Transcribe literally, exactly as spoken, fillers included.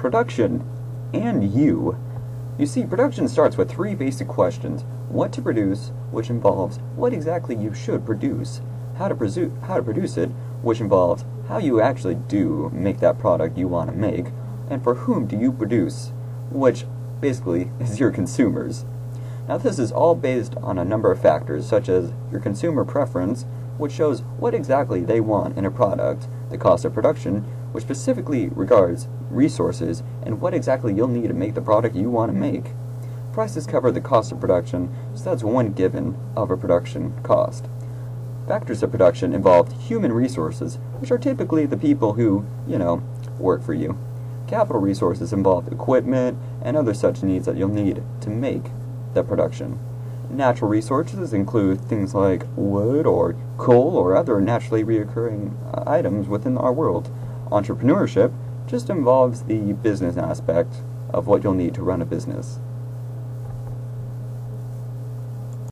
production, and you. You see, production starts with three basic questions. What to produce, which involves what exactly you should produce. How to, presu- how to produce it, which involves how you actually do make that product you want to make. And for whom do you produce, which basically is your consumers. Now this is all based on a number of factors, such as your consumer preference, which shows what exactly they want in a product, the cost of production, which specifically regards resources and what exactly you'll need to make the product you want to make. Prices cover the cost of production, so that's one given of a production cost. Factors of production involve human resources, which are typically the people who, you know, work for you. Capital resources involve equipment and other such needs that you'll need to make the production. Natural resources include things like wood or coal or other naturally reoccurring uh, items within our world. Entrepreneurship just involves the business aspect of what you'll need to run a business.